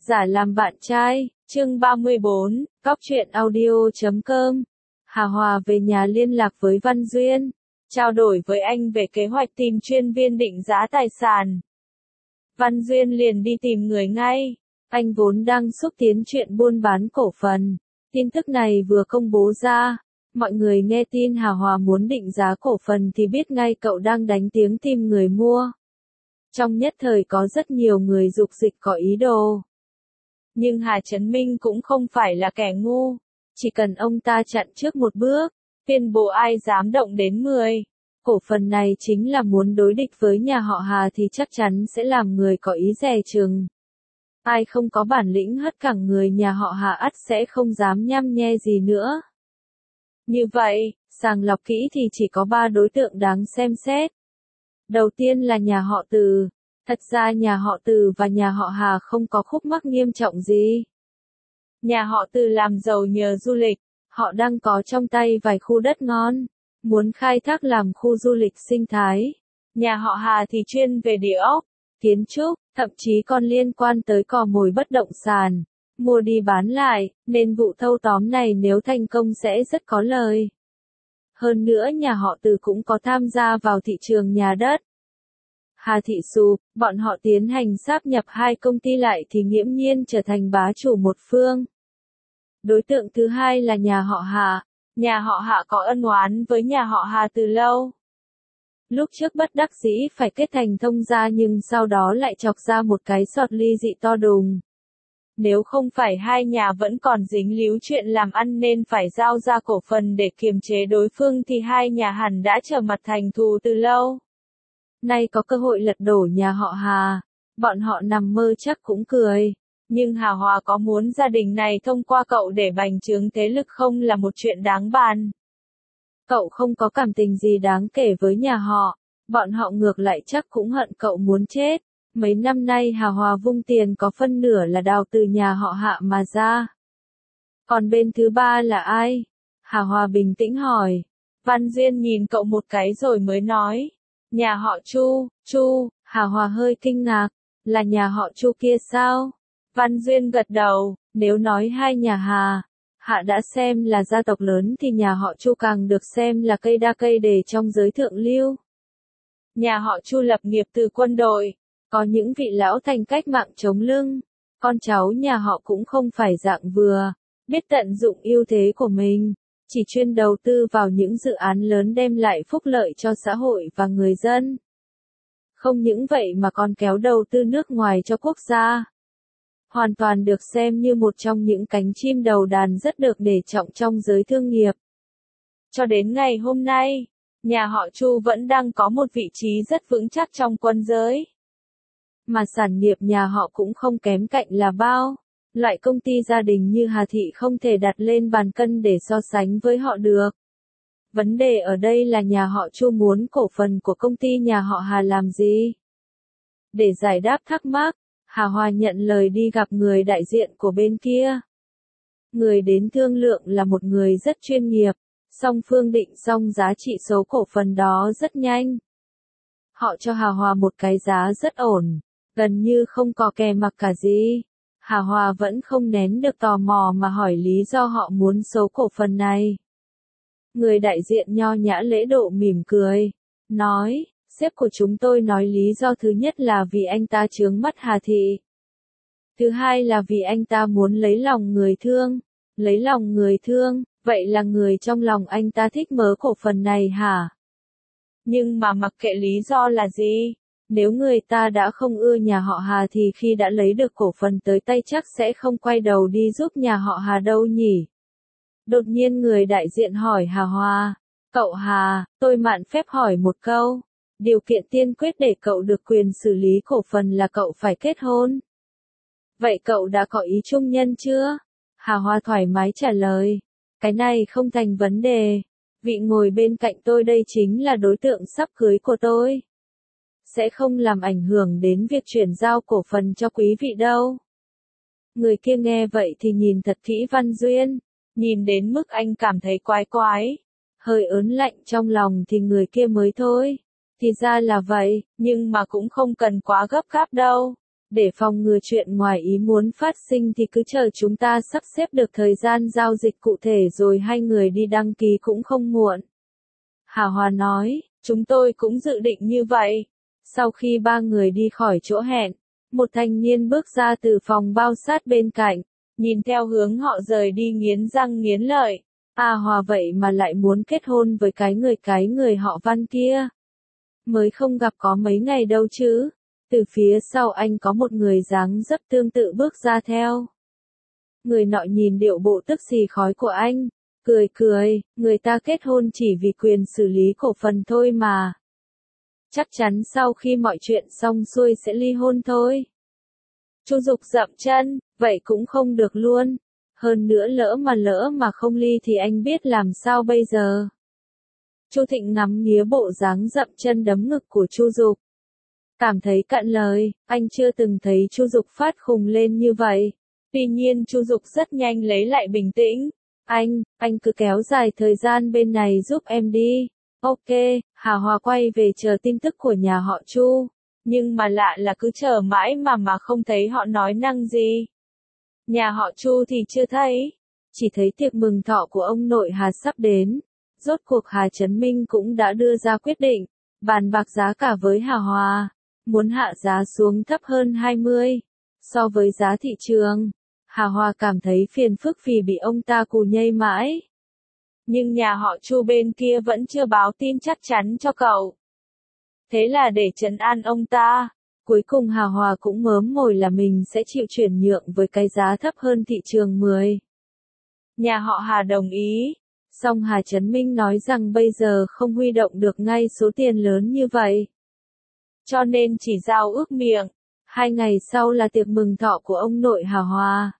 Giả làm bạn trai, chương 34, Cóc truyện audio.com. Hà Hòa về nhà liên lạc với Văn Duyên, trao đổi với anh về kế hoạch tìm chuyên viên định giá tài sản. Văn Duyên liền đi tìm người ngay, anh vốn đang xúc tiến chuyện buôn bán cổ phần. Tin tức này vừa công bố ra, mọi người nghe tin Hà Hòa muốn định giá cổ phần thì biết ngay cậu đang đánh tiếng tìm người mua. Trong nhất thời có rất nhiều người dục dịch có ý đồ. Nhưng Hà Chấn Minh cũng không phải là kẻ ngu, chỉ cần ông ta chặn trước một bước, tuyên bố ai dám động đến 10. Cổ phần này chính là muốn đối địch với nhà họ Hà thì chắc chắn sẽ làm người có ý dè chừng. Ai không có bản lĩnh hất cẳng người nhà họ Hà ắt sẽ không dám nhăm nhe gì nữa. Như vậy, sàng lọc kỹ thì chỉ có 3 đối tượng đáng xem xét. Đầu tiên là nhà họ Từ. Thật ra nhà họ Từ và nhà họ Hà không có khúc mắc nghiêm trọng gì. Nhà họ Từ làm giàu nhờ du lịch, họ đang có trong tay vài khu đất ngon, muốn khai thác làm khu du lịch sinh thái. Nhà họ Hà thì chuyên về địa ốc, kiến trúc, thậm chí còn liên quan tới cò mồi bất động sản, mua đi bán lại, nên vụ thâu tóm này nếu thành công sẽ rất có lời. Hơn nữa nhà họ Từ cũng có tham gia vào thị trường nhà đất. Hà Thị Sụp, bọn họ tiến hành sáp nhập 2 công ty lại thì nghiễm nhiên trở thành bá chủ một phương. Đối tượng thứ hai là nhà họ Hà. Nhà họ Hà có ân oán với nhà họ Hà từ lâu. Lúc trước bất đắc dĩ phải kết thành thông gia nhưng sau đó lại chọc ra một cái sọt ly dị to đùng. Nếu không phải hai nhà vẫn còn dính líu chuyện làm ăn nên phải giao ra cổ phần để kiềm chế đối phương thì hai nhà hẳn đã trở mặt thành thù từ lâu. Nay có cơ hội lật đổ nhà họ Hà, bọn họ nằm mơ chắc cũng cười. Nhưng Hà Hòa có muốn gia đình này thông qua cậu để bành trướng thế lực không là một chuyện đáng bàn. Cậu không có cảm tình gì đáng kể với nhà họ, bọn họ ngược lại chắc cũng hận cậu muốn chết. Mấy năm nay Hà Hòa vung tiền có phân nửa là đào từ nhà họ Hạ mà ra. Còn bên thứ ba là ai? Hà Hòa bình tĩnh hỏi. Văn Duyên nhìn cậu một cái rồi mới nói. Nhà họ Chu, Hà Hòa hơi kinh ngạc, là nhà họ Chu kia sao? Văn Duyên gật đầu, nếu nói hai nhà Hạ đã xem là gia tộc lớn thì nhà họ Chu càng được xem là cây đa cây đề trong giới thượng lưu. Nhà họ Chu lập nghiệp từ quân đội, có những vị lão thành cách mạng chống lưng, con cháu nhà họ cũng không phải dạng vừa, biết tận dụng ưu thế của mình. Chỉ chuyên đầu tư vào những dự án lớn đem lại phúc lợi cho xã hội và người dân. Không những vậy mà còn kéo đầu tư nước ngoài cho quốc gia. Hoàn toàn được xem như một trong những cánh chim đầu đàn rất được nể trọng trong giới thương nghiệp. Cho đến ngày hôm nay, nhà họ Chu vẫn đang có một vị trí rất vững chắc trong quân giới. Mà sản nghiệp nhà họ cũng không kém cạnh là bao. Loại công ty gia đình như Hà Thị không thể đặt lên bàn cân để so sánh với họ được. Vấn đề ở đây là nhà họ Chu muốn cổ phần của công ty nhà họ Hà làm gì? Để giải đáp thắc mắc, Hà Hòa nhận lời đi gặp người đại diện của bên kia. Người đến thương lượng là một người rất chuyên nghiệp, song phương định xong giá trị số cổ phần đó rất nhanh. Họ cho Hà Hòa một cái giá rất ổn, gần như không có kè mặc cả gì. Hà Hòa vẫn không nén được tò mò mà hỏi lý do họ muốn số cổ phần này. Người đại diện nho nhã lễ độ mỉm cười, nói, sếp của chúng tôi nói lý do thứ nhất là vì anh ta chướng mắt Hà Thị. Thứ hai là vì anh ta muốn lấy lòng người thương. Lấy lòng người thương, vậy là người trong lòng anh ta thích mớ cổ phần này hả? Nhưng mà mặc kệ lý do là gì? Nếu người ta đã không ưa nhà họ Hà thì khi đã lấy được cổ phần tới tay chắc sẽ không quay đầu đi giúp nhà họ Hà đâu nhỉ? Đột nhiên người đại diện hỏi Hà Hòa, cậu Hà, tôi mạn phép hỏi một câu. Điều kiện tiên quyết để cậu được quyền xử lý cổ phần là cậu phải kết hôn. Vậy cậu đã có ý chung nhân chưa? Hà Hòa thoải mái trả lời. Cái này không thành vấn đề. Vị ngồi bên cạnh tôi đây chính là đối tượng sắp cưới của tôi. Sẽ không làm ảnh hưởng đến việc chuyển giao cổ phần cho quý vị đâu. Người kia nghe vậy thì nhìn thật kỹ Văn Duyên. Nhìn đến mức anh cảm thấy quái quái. Hơi ớn lạnh trong lòng thì người kia mới thôi. Thì ra là vậy, nhưng mà cũng không cần quá gấp gáp đâu. Để phòng ngừa chuyện ngoài ý muốn phát sinh thì cứ chờ chúng ta sắp xếp được thời gian giao dịch cụ thể rồi hai người đi đăng ký cũng không muộn. Hà Hòa nói, chúng tôi cũng dự định như vậy. Sau khi ba người đi khỏi chỗ hẹn, một thanh niên bước ra từ phòng bao sát bên cạnh, nhìn theo hướng họ rời đi nghiến răng nghiến lợi. À Hòa vậy mà lại muốn kết hôn với cái người họ Văn kia. Mới không gặp có mấy ngày đâu chứ. Từ phía sau anh có một người dáng dấp tương tự bước ra theo. Người nọ nhìn điệu bộ tức xì khói của anh, cười cười, người ta kết hôn chỉ vì quyền xử lý cổ phần thôi mà. Chắc chắn sau khi mọi chuyện xong xuôi sẽ ly hôn thôi. Chu Dục dậm chân, vậy cũng không được luôn. Hơn nữa lỡ mà không ly thì anh biết làm sao bây giờ. Chu Thịnh ngắm nghía bộ dáng dậm chân đấm ngực của Chu Dục. Cảm thấy cạn lời, anh chưa từng thấy Chu Dục phát khùng lên như vậy. Tuy nhiên Chu Dục rất nhanh lấy lại bình tĩnh. Anh cứ kéo dài thời gian bên này giúp em đi. Ok, Hà Hòa quay về chờ tin tức của nhà họ Chu. Nhưng mà lạ là cứ chờ mãi mà không thấy họ nói năng gì. Nhà họ Chu thì chưa thấy. Chỉ thấy tiệc mừng thọ của ông nội Hà sắp đến. Rốt cuộc Hà Chấn Minh cũng đã đưa ra quyết định. Bàn bạc giá cả với Hà Hòa. Muốn hạ giá xuống thấp hơn 20. So với giá thị trường. Hà Hòa cảm thấy phiền phức vì bị ông ta cù nhây mãi. Nhưng nhà họ Chu bên kia vẫn chưa báo tin chắc chắn cho cậu. Thế là để trấn an ông ta, cuối cùng Hà Hòa cũng mớm mồi là mình sẽ chịu chuyển nhượng với cái giá thấp hơn thị trường 10. Nhà họ Hà đồng ý, song Hà Chấn Minh nói rằng bây giờ không huy động được ngay số tiền lớn như vậy. Cho nên chỉ giao ước miệng, 2 ngày sau là tiệc mừng thọ của ông nội Hà Hòa.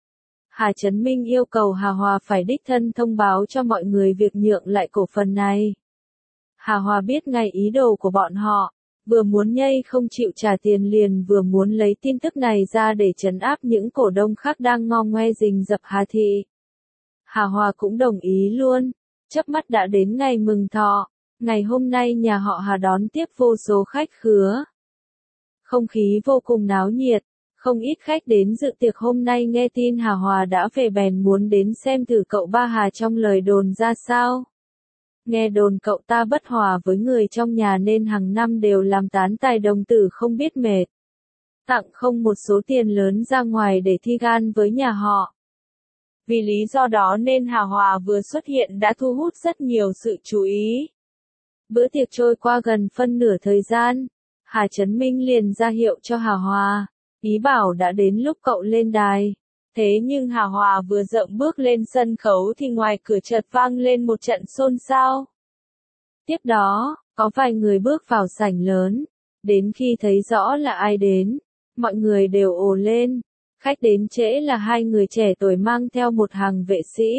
Hà Chấn Minh yêu cầu Hà Hòa phải đích thân thông báo cho mọi người việc nhượng lại cổ phần này. Hà Hòa biết ngay ý đồ của bọn họ, vừa muốn nhây không chịu trả tiền liền vừa muốn lấy tin tức này ra để trấn áp những cổ đông khác đang ngo ngoe rình rập Hà Thị. Hà Hòa cũng đồng ý luôn, chớp mắt đã đến ngày mừng thọ, ngày hôm nay nhà họ Hà đón tiếp vô số khách khứa. Không khí vô cùng náo nhiệt, không ít khách đến dự tiệc hôm nay nghe tin Hà Hòa đã về bèn muốn đến xem thử cậu ba Hà trong lời đồn ra sao. Nghe đồn cậu ta bất hòa với người trong nhà nên hàng năm đều làm tán tài đồng tử không biết mệt. Tặng không một số tiền lớn ra ngoài để thi gan với nhà họ. Vì lý do đó nên Hà Hòa vừa xuất hiện đã thu hút rất nhiều sự chú ý. Bữa tiệc trôi qua gần phân nửa thời gian, Hà Chấn Minh liền ra hiệu cho Hà Hòa, ý bảo đã đến lúc cậu lên đài. Thế nhưng Hà Hòa vừa dậm bước lên sân khấu thì ngoài cửa chợt vang lên một trận xôn xao. Tiếp đó, có vài người bước vào sảnh lớn. Đến khi thấy rõ là ai đến, mọi người đều ồ lên. Khách đến trễ là 2 người trẻ tuổi mang theo một hàng vệ sĩ.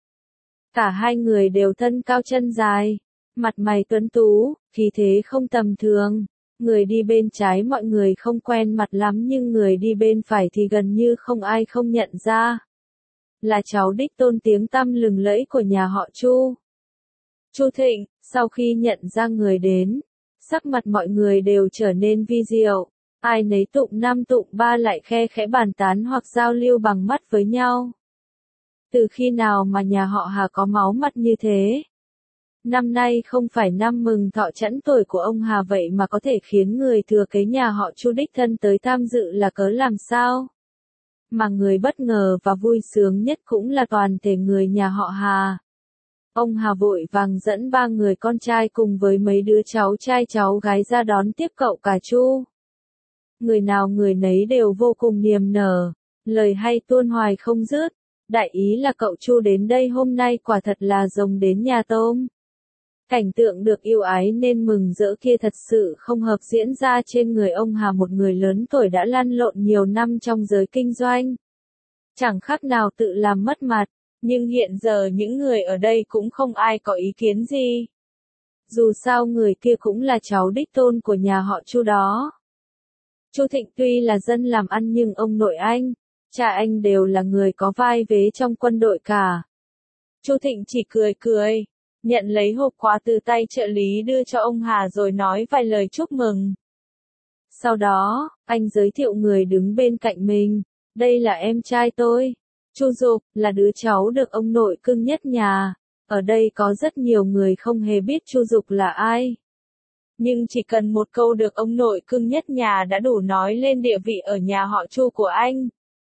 Cả 2 người đều thân cao chân dài, mặt mày tuấn tú, khí thế không tầm thường. Người đi bên trái mọi người không quen mặt lắm nhưng người đi bên phải thì gần như không ai không nhận ra. Là cháu đích tôn tiếng tăm lừng lẫy của nhà họ Chu. Chu Thịnh, sau khi nhận ra người đến, sắc mặt mọi người đều trở nên vi diệu. Ai nấy tụng 5 tụng 3 lại khe khẽ bàn tán hoặc giao lưu bằng mắt với nhau. Từ khi nào mà nhà họ Hà có máu mặt như thế? Năm nay không phải năm mừng thọ trẵn tuổi của ông Hà vậy mà có thể khiến người thừa kế nhà họ Chu đích thân tới tham dự là cớ làm sao? Mà người bất ngờ và vui sướng nhất cũng là toàn thể người nhà họ Hà. Ông Hà vội vàng dẫn 3 người con trai cùng với mấy đứa cháu trai cháu gái ra đón tiếp cậu cả Chu. Người nào người nấy đều vô cùng niềm nở, lời hay tuôn hoài không dứt. Đại ý là cậu Chu đến đây hôm nay quả thật là rồng đến nhà tôm. Cảnh tượng được yêu ái nên mừng rỡ kia thật sự không hợp diễn ra trên người ông Hà, một người lớn tuổi đã lăn lộn nhiều năm trong giới kinh doanh. Chẳng khác nào tự làm mất mặt, nhưng hiện giờ những người ở đây cũng không ai có ý kiến gì. Dù sao người kia cũng là cháu đích tôn của nhà họ Chu đó. Chu Thịnh tuy là dân làm ăn nhưng ông nội anh, cha anh đều là người có vai vế trong quân đội cả. Chu Thịnh chỉ cười cười, nhận lấy hộp quà từ tay trợ lý đưa cho ông Hà rồi nói vài lời chúc mừng. Sau đó, anh giới thiệu người đứng bên cạnh mình. Đây là em trai tôi. Chu Dục, là đứa cháu được ông nội cưng nhất nhà. Ở đây có rất nhiều người không hề biết Chu Dục là ai. Nhưng chỉ cần một câu được ông nội cưng nhất nhà đã đủ nói lên địa vị ở nhà họ Chu của anh.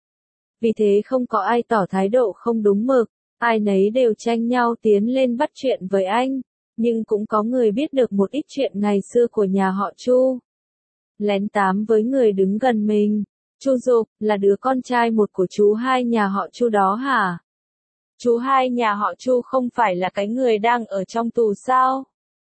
Vì thế không có ai tỏ thái độ không đúng mực, ai nấy đều tranh nhau tiến lên bắt chuyện với anh. Nhưng cũng có người biết được một ít chuyện ngày xưa của nhà họ Chu. Lén tám với người đứng gần mình. Chu Dục, là đứa con trai một của chú hai nhà họ Chu đó hả? Chú hai nhà họ Chu không phải là cái người đang ở trong tù sao?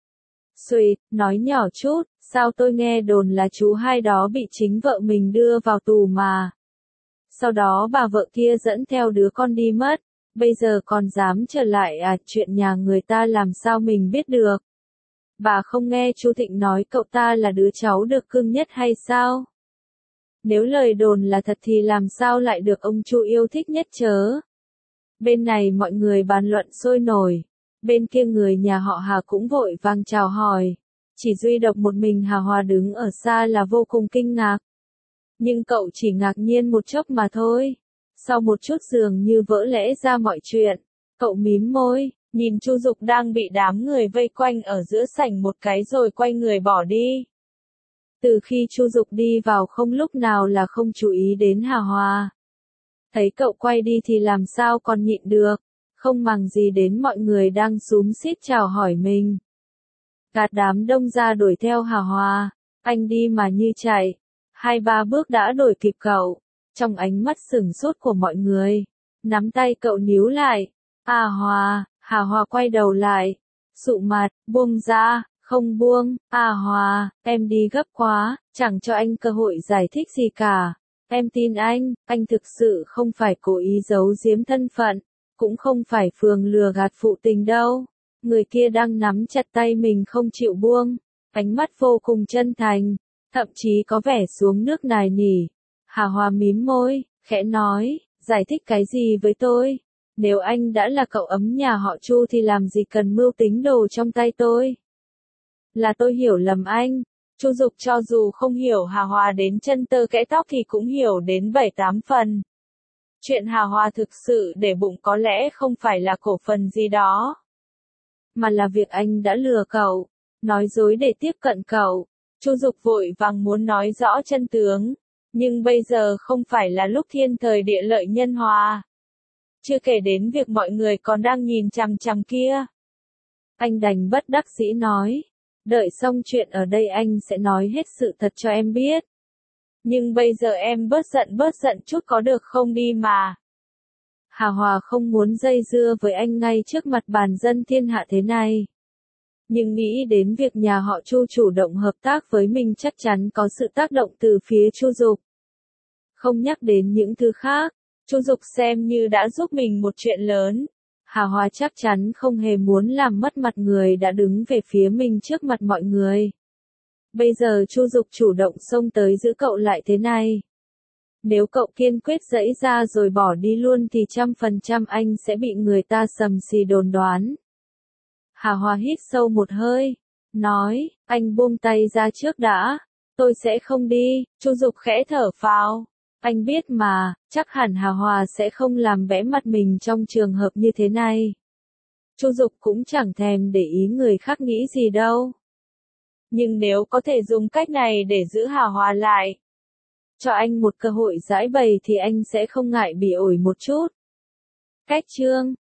Xuỵt, nói nhỏ chút, sao tôi nghe đồn là chú hai đó bị chính vợ mình đưa vào tù mà. Sau đó bà vợ kia dẫn theo đứa con đi mất, bây giờ còn dám trở lại à, chuyện nhà người ta làm sao mình biết được. Bà không nghe chú Thịnh nói cậu ta là đứa cháu được cưng nhất hay sao? Nếu lời đồn là thật thì làm sao lại được ông Chu yêu thích nhất chớ? Bên này mọi người bàn luận sôi nổi, bên kia người nhà họ Hà cũng vội vàng chào hỏi. Chỉ duy độc một mình Hà Hòa đứng ở xa là vô cùng kinh ngạc. Nhưng cậu chỉ ngạc nhiên một chốc mà thôi. Sau một chút dường như vỡ lẽ ra mọi chuyện, cậu mím môi, nhìn Chu Dục đang bị đám người vây quanh ở giữa sảnh một cái rồi quay người bỏ đi. Từ khi Chu Dục đi vào không lúc nào là không chú ý đến Hà Hòa. Thấy cậu quay đi thì làm sao còn nhịn được, không màng gì đến mọi người đang xúm xít chào hỏi mình. Gạt đám đông ra đuổi theo Hà Hòa, anh đi mà như chạy, 2-3 bước đã đuổi kịp cậu. Trong ánh mắt sửng sốt của mọi người, nắm tay cậu níu lại. À Hòa, Hà Hòa quay đầu lại, sụ mặt, buông ra, không buông. À Hòa, em đi gấp quá, chẳng cho anh cơ hội giải thích gì cả. Em tin anh thực sự không phải cố ý giấu giếm thân phận, cũng không phải phường lừa gạt phụ tình đâu. Người kia đang nắm chặt tay mình không chịu buông, ánh mắt vô cùng chân thành, thậm chí có vẻ xuống nước nài nỉ. Hà Hòa mím môi, khẽ nói, giải thích cái gì với tôi? Nếu anh đã là cậu ấm nhà họ Chu thì làm gì cần mưu tính đồ trong tay tôi? Là tôi hiểu lầm anh. Chu Dục cho dù không hiểu Hà Hòa đến chân tơ kẽ tóc thì cũng hiểu đến 7-8 phần. Chuyện Hà Hòa thực sự để bụng có lẽ không phải là cổ phần gì đó, mà là việc anh đã lừa cậu, nói dối để tiếp cận cậu. Chu Dục vội vàng muốn nói rõ chân tướng, nhưng bây giờ không phải là lúc thiên thời địa lợi nhân hòa. Chưa kể đến việc mọi người còn đang nhìn chằm chằm kia. Anh đành bất đắc dĩ nói, đợi xong chuyện ở đây anh sẽ nói hết sự thật cho em biết. Nhưng bây giờ em bớt giận chút có được không đi mà. Hà Hòa không muốn dây dưa với anh ngay trước mặt bàn dân thiên hạ thế này. Nhưng nghĩ đến việc nhà họ Chu chủ động hợp tác với mình chắc chắn có sự tác động từ phía Chu Dục. Không nhắc đến những thứ khác, Chu Dục xem như đã giúp mình một chuyện lớn. Hà Hòa chắc chắn không hề muốn làm mất mặt người đã đứng về phía mình trước mặt mọi người. Bây giờ Chu Dục chủ động xông tới giữ cậu lại thế này. Nếu cậu kiên quyết giãy ra rồi bỏ đi luôn thì 100% anh sẽ bị người ta sầm xì đồn đoán. Hà Hòa hít sâu một hơi, nói, anh buông tay ra trước đã, tôi sẽ không đi. Chu Dục khẽ thở phào, anh biết mà, chắc hẳn Hà Hòa sẽ không làm bẽ mặt mình trong trường hợp như thế này. Chu Dục cũng chẳng thèm để ý người khác nghĩ gì đâu. Nhưng nếu có thể dùng cách này để giữ Hà Hòa lại, cho anh một cơ hội giải bày thì anh sẽ không ngại bị ổi một chút. Cách chương